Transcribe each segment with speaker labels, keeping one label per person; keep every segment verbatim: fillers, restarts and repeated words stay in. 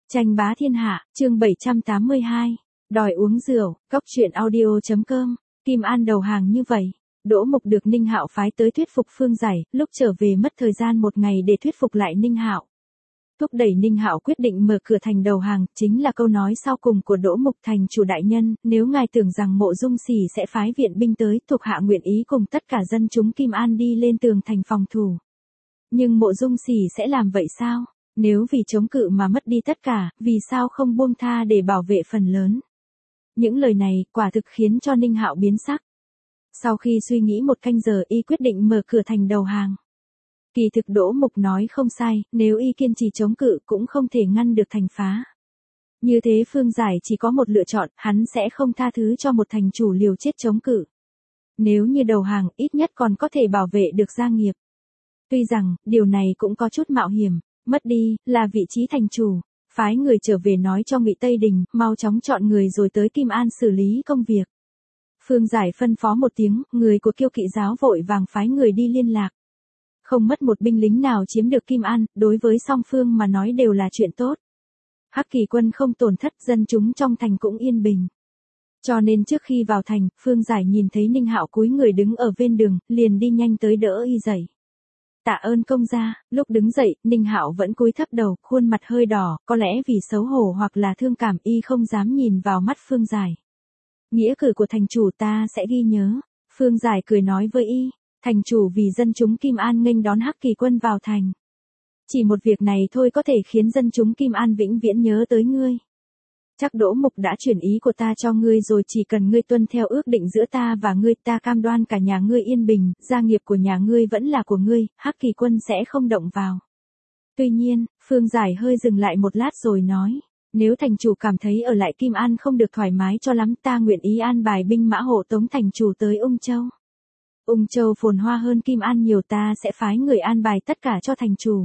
Speaker 1: Tranh bá thiên hạ, chương bảy trăm tám mươi hai. Đòi uống rượu, cốc truyện audio.com. Kim An đầu hàng như vậy. Đỗ Mục được Ninh Hạo phái tới thuyết phục Phương Giải, lúc trở về mất thời gian một ngày để thuyết phục lại Ninh Hạo. Thúc đẩy Ninh Hạo quyết định mở cửa thành đầu hàng, chính là câu nói sau cùng của Đỗ Mục: thành chủ đại nhân, nếu ngài tưởng rằng Mộ Dung Xỉ sẽ phái viện binh tới, thuộc hạ nguyện ý cùng tất cả dân chúng Kim An đi lên tường thành phòng thủ. Nhưng Mộ Dung Xỉ sẽ làm vậy sao? Nếu vì chống cự mà mất đi tất cả, vì sao không buông tha để bảo vệ phần lớn? Những lời này quả thực khiến cho Ninh Hạo biến sắc. Sau khi suy nghĩ một canh giờ, y quyết định mở cửa thành đầu hàng. Kỳ thực Đỗ Mục nói không sai, nếu y kiên trì chống cự cũng không thể ngăn được thành phá. Như thế Phương Giải chỉ có một lựa chọn, hắn sẽ không tha thứ cho một thành chủ liều chết chống cự. Nếu như đầu hàng, ít nhất còn có thể bảo vệ được gia nghiệp. Tuy rằng, điều này cũng có chút mạo hiểm. Mất đi là vị trí thành chủ, phái người trở về nói cho Ngụy Tây Đình, mau chóng chọn người rồi tới Kim An xử lý công việc. Phương Giải phân phó một tiếng, người của Kiêu Kỵ giáo vội vàng phái người đi liên lạc. Không mất một binh lính nào chiếm được Kim An, đối với song phương mà nói đều là chuyện tốt. Hắc Kỳ quân không tổn thất, dân chúng trong thành cũng yên bình. Cho nên trước khi vào thành, Phương Giải nhìn thấy Ninh Hạo cúi người đứng ở ven đường, liền đi nhanh tới đỡ y dậy. Tạ ơn công gia. Lúc đứng dậy, Ninh Hạo vẫn cúi thấp đầu, khuôn mặt hơi đỏ, có lẽ vì xấu hổ hoặc là thương cảm, y không dám nhìn vào mắt Phương Giải. Nghĩa cử của thành chủ ta sẽ ghi nhớ. Phương Giải cười nói với y, thành chủ vì dân chúng Kim An nghênh đón Hắc Kỳ quân vào thành. Chỉ một việc này thôi có thể khiến dân chúng Kim An vĩnh viễn nhớ tới ngươi. Chắc Đỗ Mục đã chuyển ý của ta cho ngươi rồi, chỉ cần ngươi tuân theo ước định giữa ta và ngươi, ta cam đoan cả nhà ngươi yên bình, gia nghiệp của nhà ngươi vẫn là của ngươi, Hắc Kỳ quân sẽ không động vào. Tuy nhiên, Phương Giải hơi dừng lại một lát rồi nói, nếu thành chủ cảm thấy ở lại Kim An không được thoải mái cho lắm, ta nguyện ý an bài binh mã hộ tống thành chủ tới Ung Châu. Ung Châu phồn hoa hơn Kim An nhiều, ta sẽ phái người an bài tất cả cho thành chủ.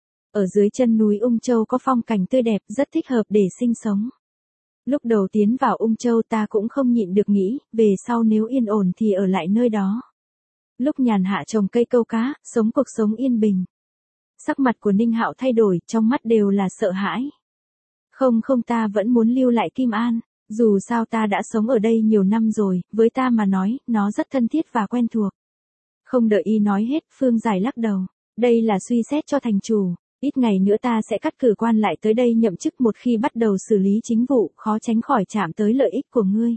Speaker 1: Ở dưới chân núi Ung Châu có phong cảnh tươi đẹp, rất thích hợp để sinh sống. Lúc đầu tiến vào Ung Châu ta cũng không nhịn được nghĩ, về sau nếu yên ổn thì ở lại nơi đó. Lúc nhàn hạ trồng cây câu cá, sống cuộc sống yên bình. Sắc mặt của Ninh Hạo thay đổi, trong mắt đều là sợ hãi. Không không ta vẫn muốn lưu lại Kim An, dù sao ta đã sống ở đây nhiều năm rồi, với ta mà nói, nó rất thân thiết và quen thuộc. Không đợi y nói hết, Phương Giải lắc đầu, đây là suy xét cho thành chủ. Ít ngày nữa ta sẽ cắt cử quan lại tới đây nhậm chức, một khi bắt đầu xử lý chính vụ, khó tránh khỏi chạm tới lợi ích của ngươi.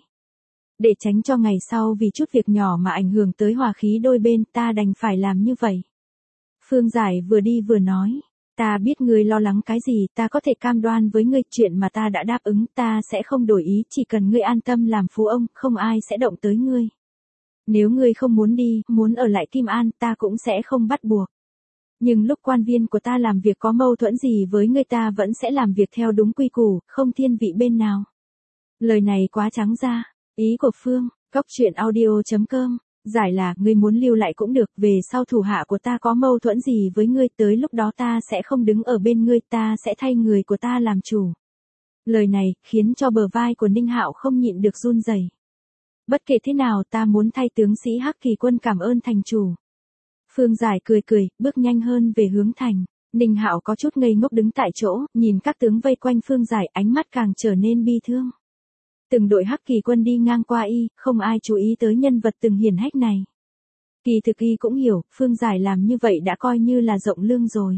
Speaker 1: Để tránh cho ngày sau vì chút việc nhỏ mà ảnh hưởng tới hòa khí đôi bên, ta đành phải làm như vậy. Phương Giải vừa đi vừa nói, ta biết ngươi lo lắng cái gì, ta có thể cam đoan với ngươi, chuyện mà ta đã đáp ứng, ta sẽ không đổi ý, chỉ cần ngươi an tâm làm phú ông, không ai sẽ động tới ngươi. Nếu ngươi không muốn đi, muốn ở lại Kim An, ta cũng sẽ không bắt buộc. Nhưng lúc quan viên của ta làm việc có mâu thuẫn gì với người, ta vẫn sẽ làm việc theo đúng quy củ, không thiên vị bên nào. Lời này quá trắng ra. Ý của Phương, cốc truyện audio.com, giải là, ngươi muốn lưu lại cũng được, về sau thủ hạ của ta có mâu thuẫn gì với ngươi, tới lúc đó ta sẽ không đứng ở bên ngươi, ta sẽ thay người của ta làm chủ. Lời này, khiến cho bờ vai của Ninh Hạo không nhịn được run rẩy. Bất kể thế nào, ta muốn thay tướng sĩ Hắc Kỳ quân cảm ơn thành chủ. Phương Giải cười cười, bước nhanh hơn về hướng thành. Ninh Hạo có chút ngây ngốc đứng tại chỗ, nhìn các tướng vây quanh Phương Giải, ánh mắt càng trở nên bi thương. Từng đội Hắc Kỳ quân đi ngang qua y, không ai chú ý tới nhân vật từng hiển hách này. Kỳ thực y cũng hiểu, Phương Giải làm như vậy đã coi như là rộng lương rồi.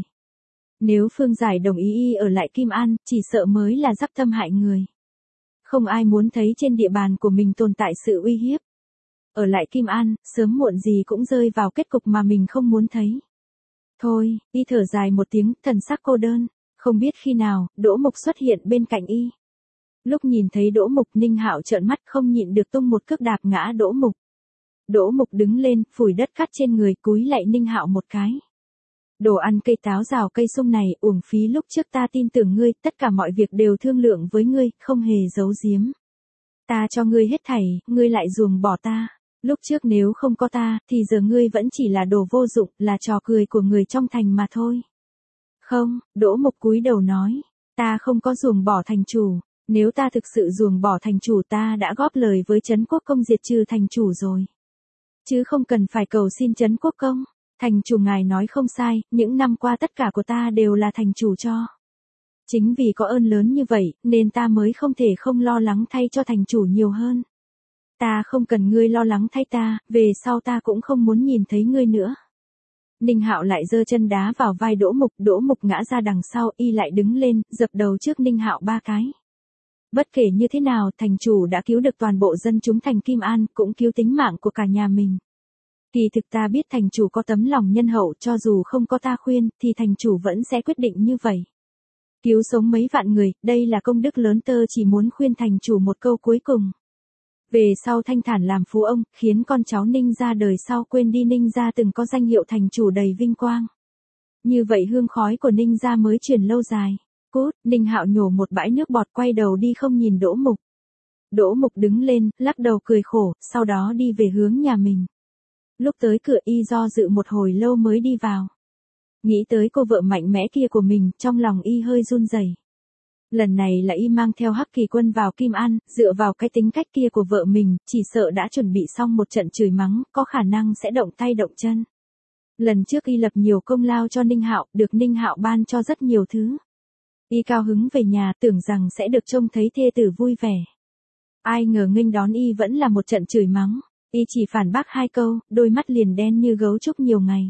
Speaker 1: Nếu Phương Giải đồng ý y ở lại Kim An, chỉ sợ mới là dắp tâm hại người. Không ai muốn thấy trên địa bàn của mình tồn tại sự uy hiếp. Ở lại Kim An, sớm muộn gì cũng rơi vào kết cục mà mình không muốn thấy. Thôi, y thở dài một tiếng, thần sắc cô đơn. Không biết khi nào, Đỗ Mục xuất hiện bên cạnh y. Lúc nhìn thấy Đỗ Mục, Ninh Hạo trợn mắt không nhịn được tung một cước đạp ngã Đỗ Mục. Đỗ Mục đứng lên, phủi đất cát trên người, cúi lạy Ninh Hạo một cái. Đồ ăn cây táo rào cây sung này, uổng phí, lúc trước ta tin tưởng ngươi, tất cả mọi việc đều thương lượng với ngươi, không hề giấu giếm. Ta cho ngươi hết thảy, ngươi lại ruồng bỏ ta. Lúc trước nếu không có ta, thì giờ ngươi vẫn chỉ là đồ vô dụng, là trò cười của người trong thành mà thôi. Không, Đỗ Mục cúi đầu nói, ta không có ruồng bỏ thành chủ, nếu ta thực sự ruồng bỏ thành chủ ta đã góp lời với Trấn Quốc Công diệt trừ thành chủ rồi. Chứ không cần phải cầu xin Trấn Quốc Công, thành chủ ngài nói không sai, những năm qua tất cả của ta đều là thành chủ cho. Chính vì có ơn lớn như vậy, nên ta mới không thể không lo lắng thay cho thành chủ nhiều hơn. Ta không cần ngươi lo lắng thay ta, về sau ta cũng không muốn nhìn thấy ngươi nữa. Ninh Hạo lại giơ chân đá vào vai Đỗ Mục, Đỗ Mục ngã ra đằng sau, y lại đứng lên, dập đầu trước Ninh Hạo ba cái. Bất kể như thế nào, thành chủ đã cứu được toàn bộ dân chúng thành Kim An, cũng cứu tính mạng của cả nhà mình. Kỳ thực ta biết thành chủ có tấm lòng nhân hậu, cho dù không có ta khuyên, thì thành chủ vẫn sẽ quyết định như vậy. Cứu sống mấy vạn người, đây là công đức lớn, tơ chỉ muốn khuyên thành chủ một câu cuối cùng. Về sau thanh thản làm phú ông, khiến con cháu Ninh gia đời sau quên đi Ninh gia từng có danh hiệu thành chủ đầy vinh quang. Như vậy hương khói của Ninh gia mới truyền lâu dài. Cút, Ninh Hạo nhổ một bãi nước bọt, quay đầu đi không nhìn Đỗ Mục. Đỗ Mục đứng lên, lắc đầu cười khổ, sau đó đi về hướng nhà mình. Lúc tới cửa y do dự một hồi lâu mới đi vào. Nghĩ tới cô vợ mạnh mẽ kia của mình, trong lòng y hơi run rẩy. Lần này là y mang theo Hắc Kỳ Quân vào Kim An, dựa vào cái tính cách kia của vợ mình, chỉ sợ đã chuẩn bị xong một trận chửi mắng, có khả năng sẽ động tay động chân. Lần trước y lập nhiều công lao cho Ninh Hạo, được Ninh Hạo ban cho rất nhiều thứ. Y cao hứng về nhà, tưởng rằng sẽ được trông thấy thê tử vui vẻ. Ai ngờ nghênh đón y vẫn là một trận chửi mắng. Y chỉ phản bác hai câu, đôi mắt liền đen như gấu trúc nhiều ngày.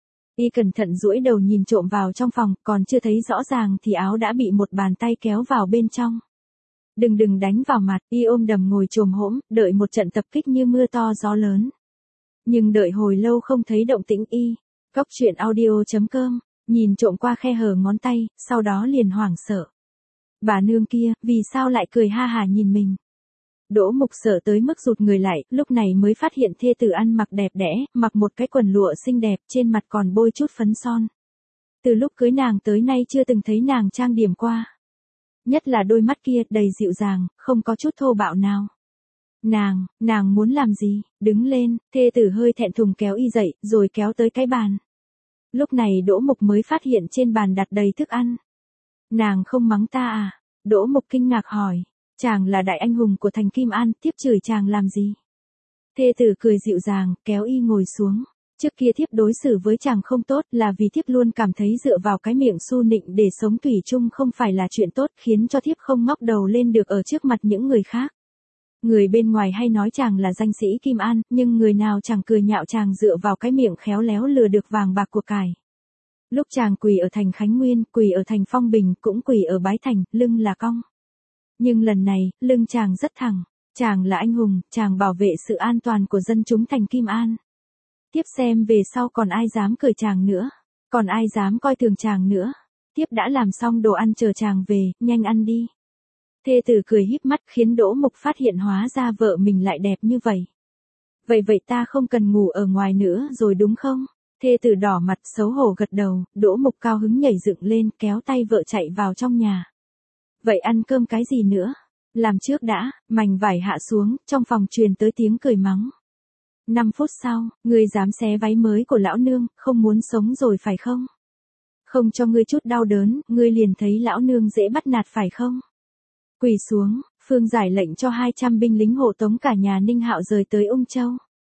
Speaker 1: Y cẩn thận duỗi đầu nhìn trộm vào trong phòng, còn chưa thấy rõ ràng thì áo đã bị một bàn tay kéo vào bên trong. Đừng đừng đánh vào mặt, y ôm đầm ngồi chồm hỗn, đợi một trận tập kích như mưa to gió lớn. Nhưng đợi hồi lâu không thấy động tĩnh y. Góc truyện audio chấm com, nhìn trộm qua khe hở ngón tay, sau đó liền hoảng sợ. Bà nương kia, vì sao lại cười ha hả nhìn mình? Đỗ Mục sợ tới mức rụt người lại, lúc này mới phát hiện thê tử ăn mặc đẹp đẽ, mặc một cái quần lụa xinh đẹp, trên mặt còn bôi chút phấn son. Từ lúc cưới nàng tới nay chưa từng thấy nàng trang điểm qua. Nhất là đôi mắt kia đầy dịu dàng, không có chút thô bạo nào. Nàng, nàng muốn làm gì? Đứng lên, thê tử hơi thẹn thùng kéo y dậy, rồi kéo tới cái bàn. Lúc này Đỗ Mục mới phát hiện trên bàn đặt đầy thức ăn. Nàng không mắng ta à? Đỗ Mục kinh ngạc hỏi. Chàng là đại anh hùng của thành Kim An, tiếp chửi chàng làm gì? Thê tử cười dịu dàng, kéo y ngồi xuống. Trước kia thiếp đối xử với chàng không tốt, là vì thiếp luôn cảm thấy dựa vào cái miệng su nịnh để sống thủy chung không phải là chuyện tốt, khiến cho thiếp không ngóc đầu lên được ở trước mặt những người khác. Người bên ngoài hay nói chàng là danh sĩ Kim An, nhưng người nào chẳng cười nhạo chàng dựa vào cái miệng khéo léo lừa được vàng bạc của cải. Lúc chàng quỳ ở thành Khánh Nguyên, quỳ ở thành Phong Bình, cũng quỳ ở Bái Thành, lưng là cong. Nhưng lần này, lưng chàng rất thẳng. Chàng là anh hùng, chàng bảo vệ sự an toàn của dân chúng thành Kim An. Tiếp xem về sau còn ai dám cười chàng nữa, còn ai dám coi thường chàng nữa. Tiếp đã làm xong đồ ăn chờ chàng về, nhanh ăn đi. Thê tử cười híp mắt khiến Đỗ Mục phát hiện hóa ra vợ mình lại đẹp như vậy. Vậy vậy ta không cần ngủ ở ngoài nữa rồi đúng không? Thê tử đỏ mặt xấu hổ gật đầu, Đỗ Mục cao hứng nhảy dựng lên kéo tay vợ chạy vào trong nhà. Vậy ăn cơm cái gì nữa? Làm trước đã, mảnh vải hạ xuống, trong phòng truyền tới tiếng cười mắng. Năm phút sau, ngươi dám xé váy mới của lão nương, không muốn sống rồi phải không? Không cho ngươi chút đau đớn, ngươi liền thấy lão nương dễ bắt nạt phải không? Quỳ xuống, Phương giải lệnh cho hai trăm binh lính hộ tống cả nhà Ninh Hạo rời tới Ung Châu.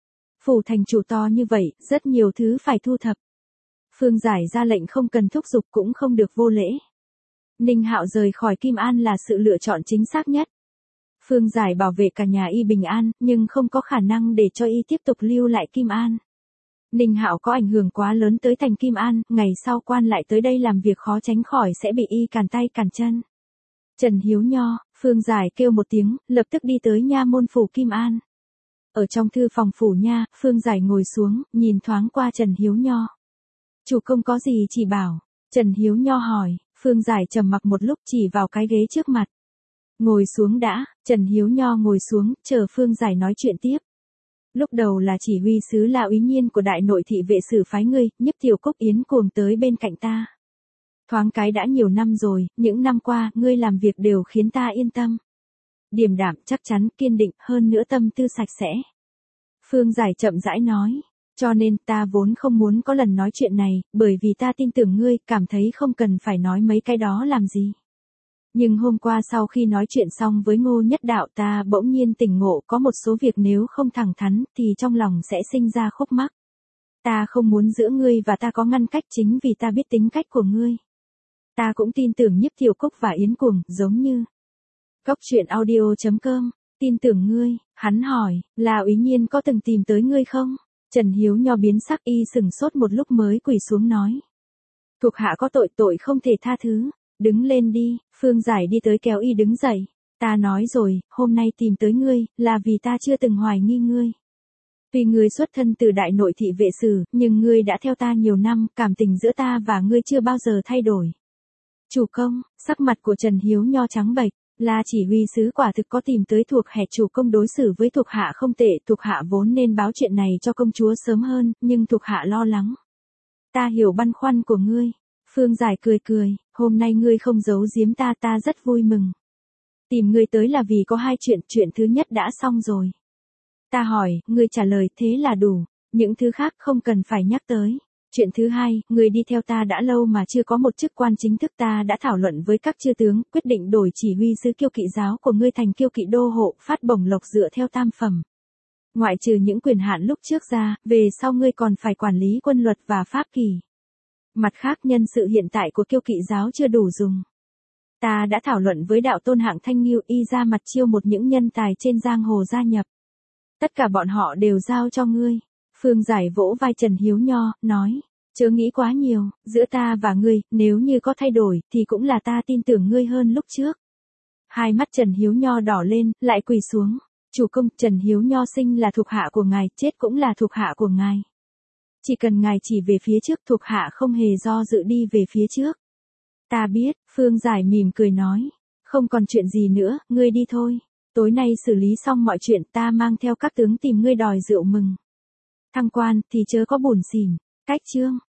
Speaker 1: Phủ thành chủ to như vậy, rất nhiều thứ phải thu thập. Phương giải ra lệnh không cần thúc giục cũng không được vô lễ. Ninh Hạo rời khỏi Kim An là sự lựa chọn chính xác nhất. Phương giải bảo vệ cả nhà y bình an, nhưng không có khả năng để cho y tiếp tục lưu lại Kim An. Ninh Hạo có ảnh hưởng quá lớn tới thành Kim An, ngày sau quan lại tới đây làm việc khó tránh khỏi sẽ bị y cản tay cản chân. Trần Hiếu Nho, Phương giải kêu một tiếng, lập tức đi tới nha môn phủ Kim An. Ở trong thư phòng phủ nha, Phương giải ngồi xuống, nhìn thoáng qua Trần Hiếu Nho. Chủ công có gì chỉ bảo? Trần Hiếu Nho hỏi. Phương giải trầm mặc một lúc chỉ vào cái ghế trước mặt. Ngồi xuống đã, Trần Hiếu Nho ngồi xuống, chờ Phương giải nói chuyện tiếp. Lúc đầu là chỉ huy sứ La Úy Nhiên của đại nội thị vệ sử phái ngươi, Nhiếp Tiểu Cúc Yến cuồng tới bên cạnh ta. Thoáng cái đã nhiều năm rồi, những năm qua, ngươi làm việc đều khiến ta yên tâm. Điềm đạm, chắc chắn, kiên định, hơn nữa tâm tư sạch sẽ. Phương giải chậm rãi nói. Cho nên ta vốn không muốn có lần nói chuyện này, bởi vì ta tin tưởng ngươi, cảm thấy không cần phải nói mấy cái đó làm gì. Nhưng hôm qua sau khi nói chuyện xong với Ngô Nhất Đạo ta bỗng nhiên tỉnh ngộ có một số việc nếu không thẳng thắn thì trong lòng sẽ sinh ra khúc mắc. Ta không muốn giữa ngươi và ta có ngăn cách chính vì ta biết tính cách của ngươi. Ta cũng tin tưởng Nhiếp Thiều Cúc và Yến Cuồng, giống như. Cốc truyện audio chấm com, tin tưởng ngươi, hắn hỏi, là Úy Nhiên có từng tìm tới ngươi không? Trần Hiếu Nho biến sắc, y sừng sốt một lúc mới quỳ xuống nói. Thuộc hạ có tội, tội không thể tha thứ, đứng lên đi. Phương Giải đi tới kéo y đứng dậy. Ta nói rồi, hôm nay tìm tới ngươi, là vì ta chưa từng hoài nghi ngươi. Tuy ngươi xuất thân từ đại nội thị vệ sử, nhưng ngươi đã theo ta nhiều năm, cảm tình giữa ta và ngươi chưa bao giờ thay đổi. Chủ công, sắc mặt của Trần Hiếu Nho trắng bệch, là chỉ huy sứ quả thực có tìm tới thuộc hạ. Chủ công đối xử với thuộc hạ không tệ, thuộc hạ vốn nên báo chuyện này cho công chúa sớm hơn, nhưng thuộc hạ lo lắng. Ta hiểu băn khoăn của ngươi. Phương Giải cười cười, hôm nay ngươi không giấu giếm ta, ta rất vui mừng. Tìm ngươi tới là vì có hai chuyện, chuyện thứ nhất đã xong rồi. Ta hỏi, ngươi trả lời, thế là đủ, những thứ khác không cần phải nhắc tới. Chuyện thứ hai, ngươi đi theo ta đã lâu mà chưa có một chức quan chính thức, ta đã thảo luận với các chư tướng, quyết định đổi chỉ huy sứ Kiêu Kỵ giáo của ngươi thành Kiêu Kỵ đô hộ, phát bổng lộc dựa theo tam phẩm. Ngoại trừ những quyền hạn lúc trước ra, về sau ngươi còn phải quản lý quân luật và pháp kỳ. Mặt khác, nhân sự hiện tại của Kiêu Kỵ giáo chưa đủ dùng. Ta đã thảo luận với đạo tôn Hạng Thanh Nghiêu, y ra mặt chiêu một những nhân tài trên giang hồ gia nhập. Tất cả bọn họ đều giao cho ngươi. Phương Giải vỗ vai Trần Hiếu Nho, nói, chớ nghĩ quá nhiều, giữa ta và ngươi, nếu như có thay đổi, thì cũng là ta tin tưởng ngươi hơn lúc trước. Hai mắt Trần Hiếu Nho đỏ lên, lại quỳ xuống. Chủ công, Trần Hiếu Nho sinh là thuộc hạ của ngài, chết cũng là thuộc hạ của ngài. Chỉ cần ngài chỉ về phía trước, thuộc hạ không hề do dự đi về phía trước. Ta biết, Phương Giải mỉm cười nói, không còn chuyện gì nữa, ngươi đi thôi. Tối nay xử lý xong mọi chuyện, ta mang theo các tướng tìm ngươi đòi rượu mừng. Thăng quan thì chớ có buồn xỉn. Cách chương